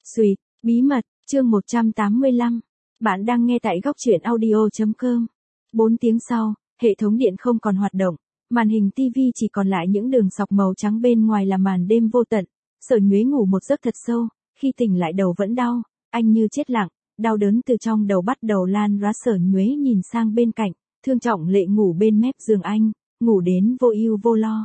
Sweet, bí mật, chương 185. Bạn đang nghe tại góc truyện audio.com. 4 tiếng sau, hệ thống điện không còn hoạt động, màn hình TV chỉ còn lại những đường sọc màu trắng bên ngoài là màn đêm vô tận. Sở Nhuế ngủ một giấc thật sâu, khi tỉnh lại đầu vẫn đau, anh như chết lặng, đau đớn từ trong đầu bắt đầu lan ra. Sở Nhuế nhìn sang bên cạnh, Thương Trọng Lệ ngủ bên mép giường anh, ngủ đến vô ưu vô lo.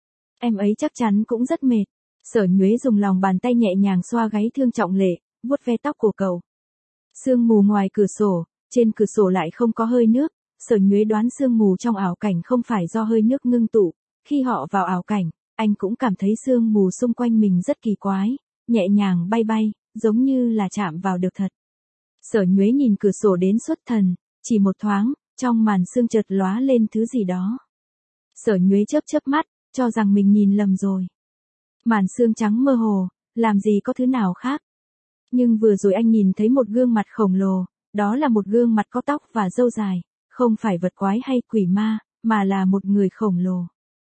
Em ấy chắc chắn cũng rất mệt. Sở Nhuế dùng lòng bàn tay nhẹ nhàng xoa gáy Thương Trọng Lệ, vuốt ve tóc của cậu. Sương mù ngoài cửa sổ, trên cửa sổ lại không có hơi nước. Sở Nhuế đoán sương mù trong ảo cảnh không phải do hơi nước ngưng tụ. Khi họ vào ảo cảnh, anh cũng cảm thấy sương mù xung quanh mình rất kỳ quái, nhẹ nhàng bay bay, giống như là chạm vào được thật. Sở Nhuế nhìn cửa sổ đến xuất thần, chỉ một thoáng, trong màn sương chợt lóa lên thứ gì đó. Sở Nhuế chớp chớp mắt, cho rằng mình nhìn lầm rồi. Màn sương trắng mơ hồ, làm gì có thứ nào khác. Nhưng vừa rồi anh nhìn thấy một gương mặt khổng lồ, đó là một gương mặt có tóc và râu dài, không phải vật quái hay quỷ ma, mà là một người khổng lồ.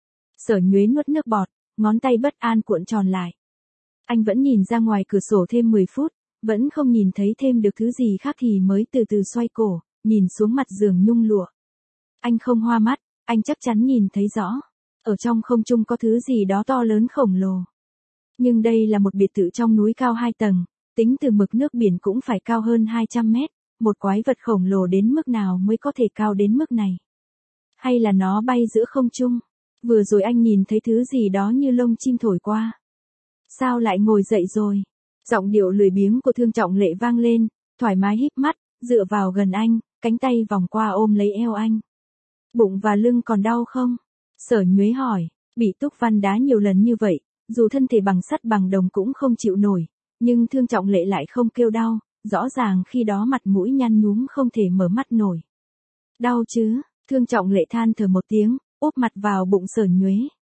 Sở Nhuế nuốt nước bọt, ngón tay bất an cuộn tròn lại. Anh vẫn nhìn ra ngoài cửa sổ thêm 10 phút, vẫn không nhìn thấy thêm được thứ gì khác thì mới từ từ xoay cổ, nhìn xuống mặt giường nhung lụa. Anh không hoa mắt, anh chắc chắn nhìn thấy rõ. Ở trong không trung có thứ gì đó to lớn khổng lồ. Nhưng đây là một biệt thự trong núi cao 2 tầng, tính từ mực nước biển cũng phải cao hơn 200 mét, một quái vật khổng lồ đến mức nào mới có thể cao đến mức này? Hay là nó bay giữa không trung? Vừa rồi anh nhìn thấy thứ gì đó như lông chim thổi qua. Sao lại ngồi dậy rồi? Giọng điệu lười biếng của Thương Trọng Lệ vang lên, thoải mái híp mắt, dựa vào gần anh, cánh tay vòng qua ôm lấy eo anh. Bụng và lưng còn đau không? Sở Nhuế hỏi, bị Túc Văn đá nhiều lần như vậy, dù thân thể bằng sắt bằng đồng cũng không chịu nổi, nhưng Thương Trọng Lệ lại không kêu đau, rõ ràng khi đó mặt mũi nhăn nhúm không thể mở mắt nổi. Đau chứ? Thương Trọng Lệ than thở một tiếng, úp mặt vào bụng Sở Nhuế.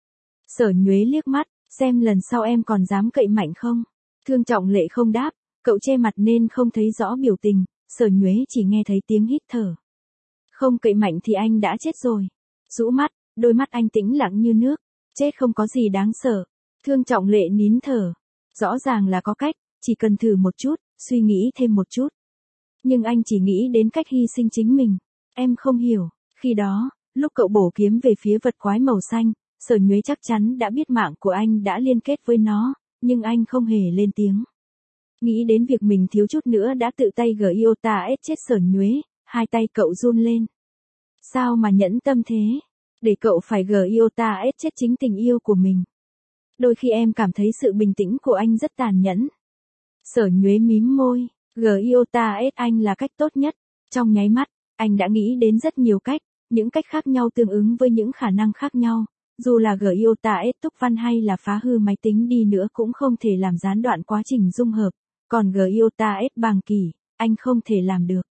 Sở Nhuế liếc mắt, xem lần sau em còn dám cậy mạnh không? Thương Trọng Lệ không đáp, cậu che mặt nên không thấy rõ biểu tình, Sở Nhuế chỉ nghe thấy tiếng hít thở. Không cậy mạnh thì anh đã chết rồi. Rũ mắt, đôi mắt anh tĩnh lặng như nước, chết không có gì đáng sợ. Thương Trọng Lệ nín thở. Rõ ràng là có cách, chỉ cần thử một chút, suy nghĩ thêm một chút. Nhưng anh chỉ nghĩ đến cách hy sinh chính mình. Em không hiểu, khi đó, lúc cậu bổ kiếm về phía vật quái màu xanh, Sở Nhuế chắc chắn đã biết mạng của anh đã liên kết với nó, nhưng anh không hề lên tiếng. Nghĩ đến việc mình thiếu chút nữa đã tự tay Giota chết Sở Nhuế, hai tay cậu run lên. Sao mà nhẫn tâm thế? Để cậu phải Giota chết chính tình yêu của mình. Đôi khi em cảm thấy sự bình tĩnh của anh rất tàn nhẫn. Sở Nhuế mím môi, Giota anh là cách tốt nhất. Trong nháy mắt, anh đã nghĩ đến rất nhiều cách, những cách khác nhau tương ứng với những khả năng khác nhau. Dù là Giota Túc Văn hay là phá hư máy tính đi nữa cũng không thể làm gián đoạn quá trình dung hợp. Còn Giota Bàng Kỳ, anh không thể làm được.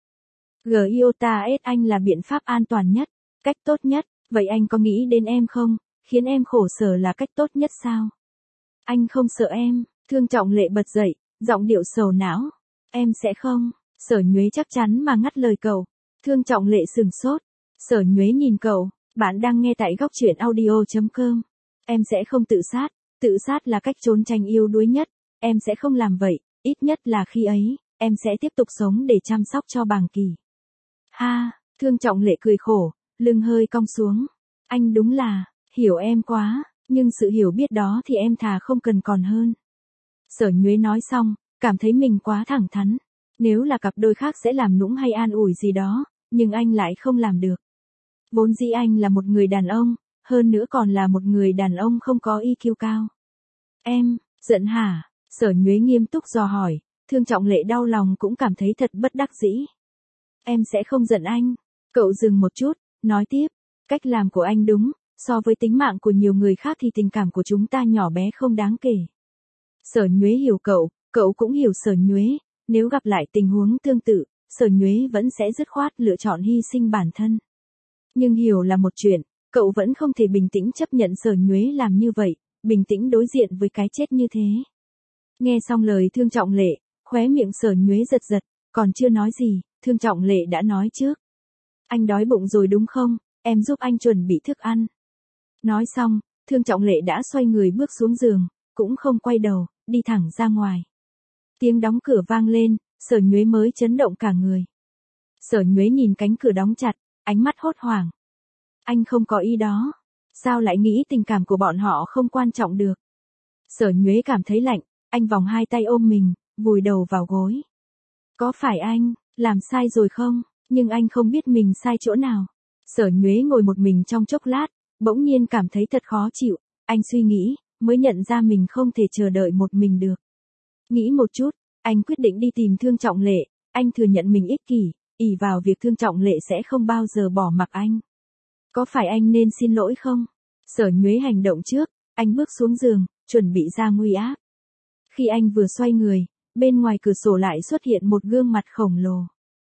Giota anh là biện pháp an toàn nhất, cách tốt nhất. Vậy anh có nghĩ đến em không? Khiến em khổ sở là cách tốt nhất sao? Anh không sợ em. Thương Trọng Lệ bật dậy, giọng điệu sầu não. Em sẽ không. Sở Nhuế chắc chắn mà ngắt lời cậu. Thương Trọng Lệ sừng sốt. Sở Nhuế nhìn cậu. Bạn đang nghe tại góc truyện audio.com. Em sẽ không tự sát. Tự sát là cách trốn tránh yếu đuối nhất. Em sẽ không làm vậy. Ít nhất là khi ấy, em sẽ tiếp tục sống để chăm sóc cho Bàng Kỳ. Ha, Thương Trọng Lệ cười khổ, lưng hơi cong xuống. Anh đúng là, hiểu em quá, nhưng sự hiểu biết đó thì em thà không cần còn hơn. Sở Nhuế nói xong, cảm thấy mình quá thẳng thắn. Nếu là cặp đôi khác sẽ làm nũng hay an ủi gì đó, nhưng anh lại không làm được. Vốn dĩ anh là một người đàn ông, hơn nữa còn là một người đàn ông không có EQ cao. Em, giận hả? Sở Nhuế nghiêm túc dò hỏi, Thương Trọng Lệ đau lòng cũng cảm thấy thật bất đắc dĩ. Em sẽ không giận anh. Cậu dừng một chút, nói tiếp, cách làm của anh đúng, so với tính mạng của nhiều người khác thì tình cảm của chúng ta nhỏ bé không đáng kể. Sở Nhuế hiểu cậu cũng hiểu Sở Nhuế, nếu gặp lại tình huống tương tự, Sở Nhuế vẫn sẽ dứt khoát lựa chọn hy sinh bản thân. Nhưng hiểu là một chuyện, cậu vẫn không thể bình tĩnh chấp nhận Sở Nhuế làm như vậy, bình tĩnh đối diện với cái chết như thế. Nghe xong lời Thương Trọng Lệ, khóe miệng Sở Nhuế giật giật, còn chưa nói gì, Thương Trọng Lệ đã nói trước. Anh đói bụng rồi đúng không, em giúp anh chuẩn bị thức ăn. Nói xong, Thương Trọng Lệ đã xoay người bước xuống giường, cũng không quay đầu, đi thẳng ra ngoài. Tiếng đóng cửa vang lên, Sở Nhuế mới chấn động cả người. Sở Nhuế nhìn cánh cửa đóng chặt, ánh mắt hốt hoảng. Anh không có ý đó. Sao lại nghĩ tình cảm của bọn họ không quan trọng được? Sở Nhuế cảm thấy lạnh, anh vòng hai tay ôm mình, vùi đầu vào gối. Có phải anh làm sai rồi không? Nhưng anh không biết mình sai chỗ nào. Sở Nhuế ngồi một mình trong chốc lát, bỗng nhiên cảm thấy thật khó chịu. Anh suy nghĩ, mới nhận ra mình không thể chờ đợi một mình được. Nghĩ một chút, anh quyết định đi tìm Thương Trọng Lệ. Anh thừa nhận mình ích kỷ, ỷ vào việc Thương Trọng Lệ sẽ không bao giờ bỏ mặc anh. Có phải anh nên xin lỗi không? Sở Nhuế hành động trước, anh bước xuống giường, chuẩn bị ra nguy áp. Khi anh vừa xoay người, bên ngoài cửa sổ lại xuất hiện một gương mặt khổng lồ.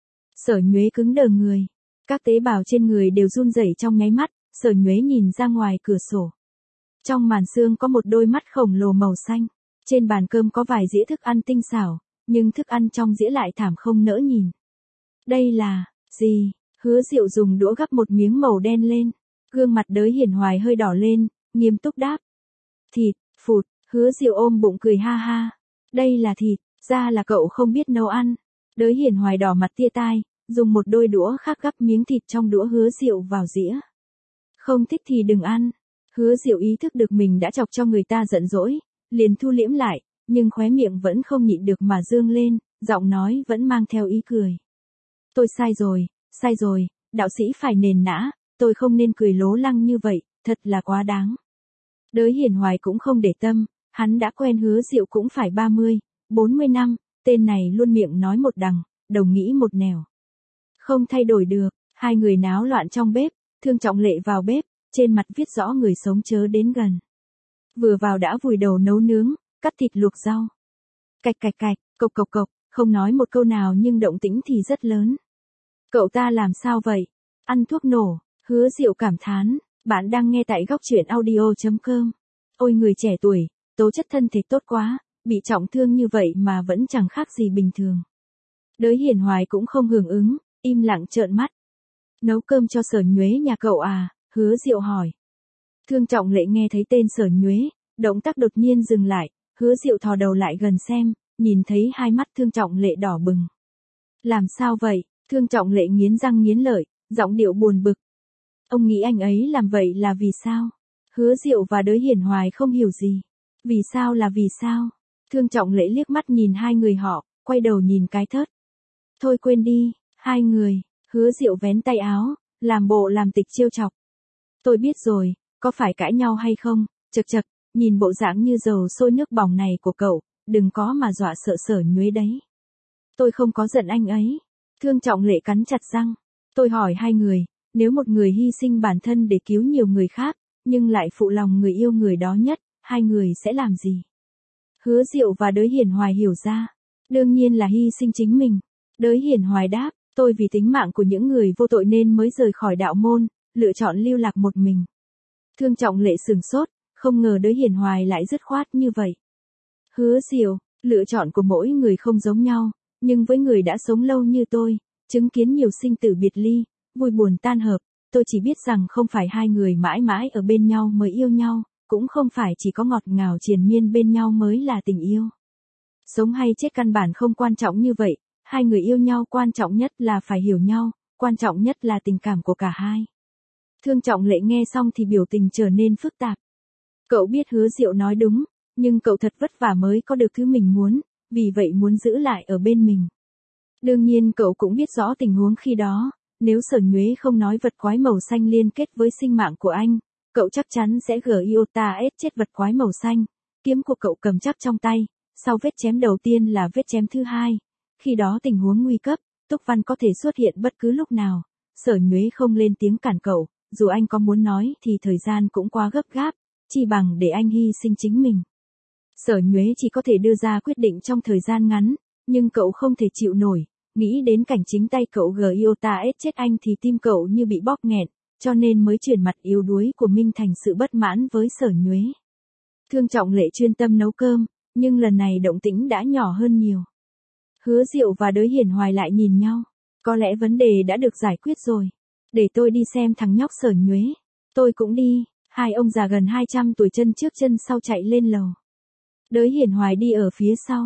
Sở Nhuế cứng đờ người. Các tế bào trên người đều run rẩy trong nháy mắt, Sở Nhuế nhìn ra ngoài cửa sổ. Trong màn sương có một đôi mắt khổng lồ màu xanh. Trên bàn cơm có vài dĩa thức ăn tinh xảo, nhưng thức ăn trong dĩa lại thảm không nỡ nhìn. Đây là gì? Hứa Diệu dùng đũa gắp một miếng màu đen lên. Gương mặt Đới Hiển Hoài hơi đỏ lên, nghiêm túc đáp. Thịt, phụt, Hứa Diệu ôm bụng cười ha ha. Đây là thịt, ra là cậu không biết nấu ăn. Đới Hiển Hoài đỏ mặt tia tai, dùng một đôi đũa khác gắp miếng thịt trong đũa Hứa Diệu vào dĩa. Không thích thì đừng ăn. Hứa Diệu ý thức được mình đã chọc cho người ta giận dỗi, liền thu liễm lại, nhưng khóe miệng vẫn không nhịn được mà dương lên, giọng nói vẫn mang theo ý cười. Tôi sai rồi, đạo sĩ phải nền nã, tôi không nên cười lố lăng như vậy, thật là quá đáng. Đới Hiển Hoài cũng không để tâm, hắn đã quen Hứa Diệu cũng phải 30, 40 năm, tên này luôn miệng nói một đằng, đầu nghĩ một nẻo. Không thay đổi được, hai người náo loạn trong bếp, Thương Trọng Lệ vào bếp, trên mặt viết rõ người sống chớ đến gần. Vừa vào đã vùi đầu nấu nướng, cắt thịt luộc rau. Cạch cạch cạch, cộc cộc cộc, không nói một câu nào nhưng động tĩnh thì rất lớn. Cậu ta làm sao vậy? Ăn thuốc nổ, Hứa Diệu cảm thán, bạn đang nghe tại góc truyện audio.com. Ôi người trẻ tuổi, tố chất thân thể tốt quá, bị trọng thương như vậy mà vẫn chẳng khác gì bình thường. Đới Hiển Hoài cũng không hưởng ứng, im lặng trợn mắt. Nấu cơm cho Sở Nhuế nhà cậu à? Hứa Diệu hỏi. Thương Trọng Lệ nghe thấy tên Sở Nhuế, động tác đột nhiên dừng lại, Hứa Diệu thò đầu lại gần xem, nhìn thấy hai mắt Thương Trọng Lệ đỏ bừng. Làm sao vậy? Thương Trọng Lệ nghiến răng nghiến lợi, giọng điệu buồn bực. Ông nghĩ anh ấy làm vậy là vì sao? Hứa Diệu và Đới Hiển Hoài không hiểu gì. Vì sao? Thương Trọng Lệ liếc mắt nhìn hai người họ, quay đầu nhìn cái thớt. Thôi quên đi, hai người. Hứa Diệu vén tay áo, làm bộ làm tịch trêu chọc. Tôi biết rồi, có phải cãi nhau hay không? Chậc chậc, nhìn bộ dạng như dầu sôi nước bỏng này của cậu, đừng có mà dọa sợ Sở Nhuế đấy. Tôi không có giận anh ấy. Thương Trọng Lệ cắn chặt răng. Tôi hỏi hai người, nếu một người hy sinh bản thân để cứu nhiều người khác, nhưng lại phụ lòng người yêu người đó nhất, hai người sẽ làm gì? Hứa Diệu và Đới Hiển Hoài hiểu ra. Đương nhiên là hy sinh chính mình. Đới Hiển Hoài đáp, tôi vì tính mạng của những người vô tội nên mới rời khỏi đạo môn, lựa chọn lưu lạc một mình. Thương Trọng Lệ sửng sốt, không ngờ Đới Hiển Hoài lại dứt khoát như vậy. Hứa Diệu, lựa chọn của mỗi người không giống nhau, nhưng với người đã sống lâu như tôi, chứng kiến nhiều sinh tử biệt ly, vui buồn tan hợp, tôi chỉ biết rằng không phải hai người mãi mãi ở bên nhau mới yêu nhau, cũng không phải chỉ có ngọt ngào triền miên bên nhau mới là tình yêu. Sống hay chết căn bản không quan trọng như vậy, hai người yêu nhau quan trọng nhất là phải hiểu nhau, quan trọng nhất là tình cảm của cả hai. Thương Trọng Lệ nghe xong thì biểu tình trở nên phức tạp. Cậu biết Hứa Diệu nói đúng, nhưng cậu thật vất vả mới có được thứ mình muốn, vì vậy muốn giữ lại ở bên mình. Đương nhiên cậu cũng biết rõ tình huống khi đó, nếu Sở Nhuế không nói vật quái màu xanh liên kết với sinh mạng của anh, cậu chắc chắn sẽ iota chết vật quái màu xanh, kiếm của cậu cầm chắc trong tay, sau vết chém đầu tiên là vết chém thứ hai. Khi đó tình huống nguy cấp, Túc Văn có thể xuất hiện bất cứ lúc nào. Sở Nhuế không lên tiếng cản cậu, dù anh có muốn nói thì thời gian cũng quá gấp gáp, chi bằng để anh hy sinh chính mình. Sở Nhuế chỉ có thể đưa ra quyết định trong thời gian ngắn, nhưng cậu không thể chịu nổi, nghĩ đến cảnh chính tay cậu iota chết anh thì tim cậu như bị bóp nghẹn, cho nên mới chuyển mặt yếu đuối của mình thành sự bất mãn với Sở Nhuế. Thương Trọng Lệ chuyên tâm nấu cơm, nhưng lần này động tĩnh đã nhỏ hơn nhiều. Hứa Diệu và Đới Hiển Hoài lại nhìn nhau. Có lẽ vấn đề đã được giải quyết rồi. Để tôi đi xem thằng nhóc Sở Nhuế. Tôi cũng đi. Hai ông già gần 200 tuổi chân trước chân sau chạy lên lầu. Đới Hiển Hoài đi ở phía sau.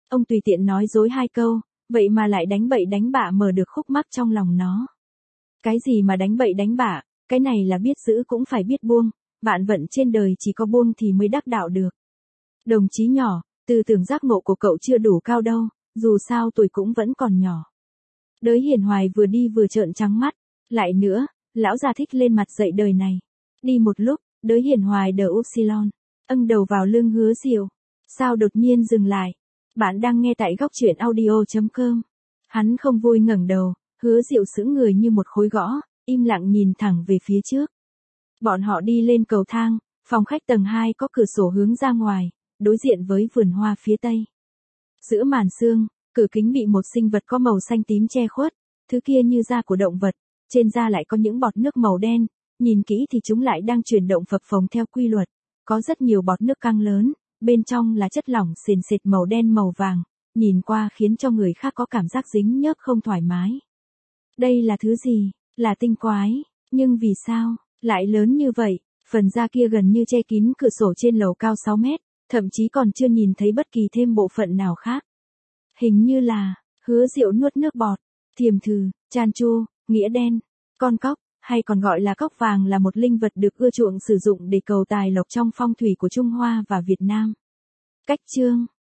Ông tùy tiện nói dối 2 câu, vậy mà lại đánh bậy đánh bạ mở được khúc mắc trong lòng nó. Cái gì mà đánh bậy đánh bạ, cái này là biết giữ cũng phải biết buông, vạn vận trên đời chỉ có buông thì mới đắc đạo được. Đồng chí nhỏ, tư tưởng giác ngộ của cậu chưa đủ cao đâu, dù sao tuổi cũng vẫn còn nhỏ. Đới Hiền Hoài vừa đi vừa trợn trắng mắt, lại nữa, lão già thích lên mặt dạy đời này. Đi một lúc, Đới Hiền Hoài đờ upsilon, âng đầu vào lưng Hứa Diệu. Sao đột nhiên dừng lại? Bạn đang nghe tại góc truyện audio.com. Hắn không vui ngẩng đầu, Hứa Diệu sững người như một khối gõ, im lặng nhìn thẳng về phía trước. Bọn họ đi lên cầu thang, phòng khách tầng 2 có cửa sổ hướng ra ngoài, đối diện với vườn hoa phía tây. Giữa màn sương, cửa kính bị một sinh vật có màu xanh tím che khuất, thứ kia như da của động vật, trên da lại có những bọt nước màu đen, nhìn kỹ thì chúng lại đang chuyển động phập phồng theo quy luật, có rất nhiều bọt nước căng lớn, bên trong là chất lỏng sền sệt màu đen màu vàng, nhìn qua khiến cho người khác có cảm giác dính nhớp không thoải mái. Đây là thứ gì? Là tinh quái, nhưng vì sao lại lớn như vậy? Phần da kia gần như che kín cửa sổ trên lầu cao 6 mét, thậm chí còn chưa nhìn thấy bất kỳ thêm bộ phận nào khác. Hình như là, Hứa Diệu nuốt nước bọt, thiềm thừ, chan chua, nghĩa đen, con cóc, hay còn gọi là cóc vàng là một linh vật được ưa chuộng sử dụng để cầu tài lộc trong phong thủy của Trung Hoa và Việt Nam. Cách chương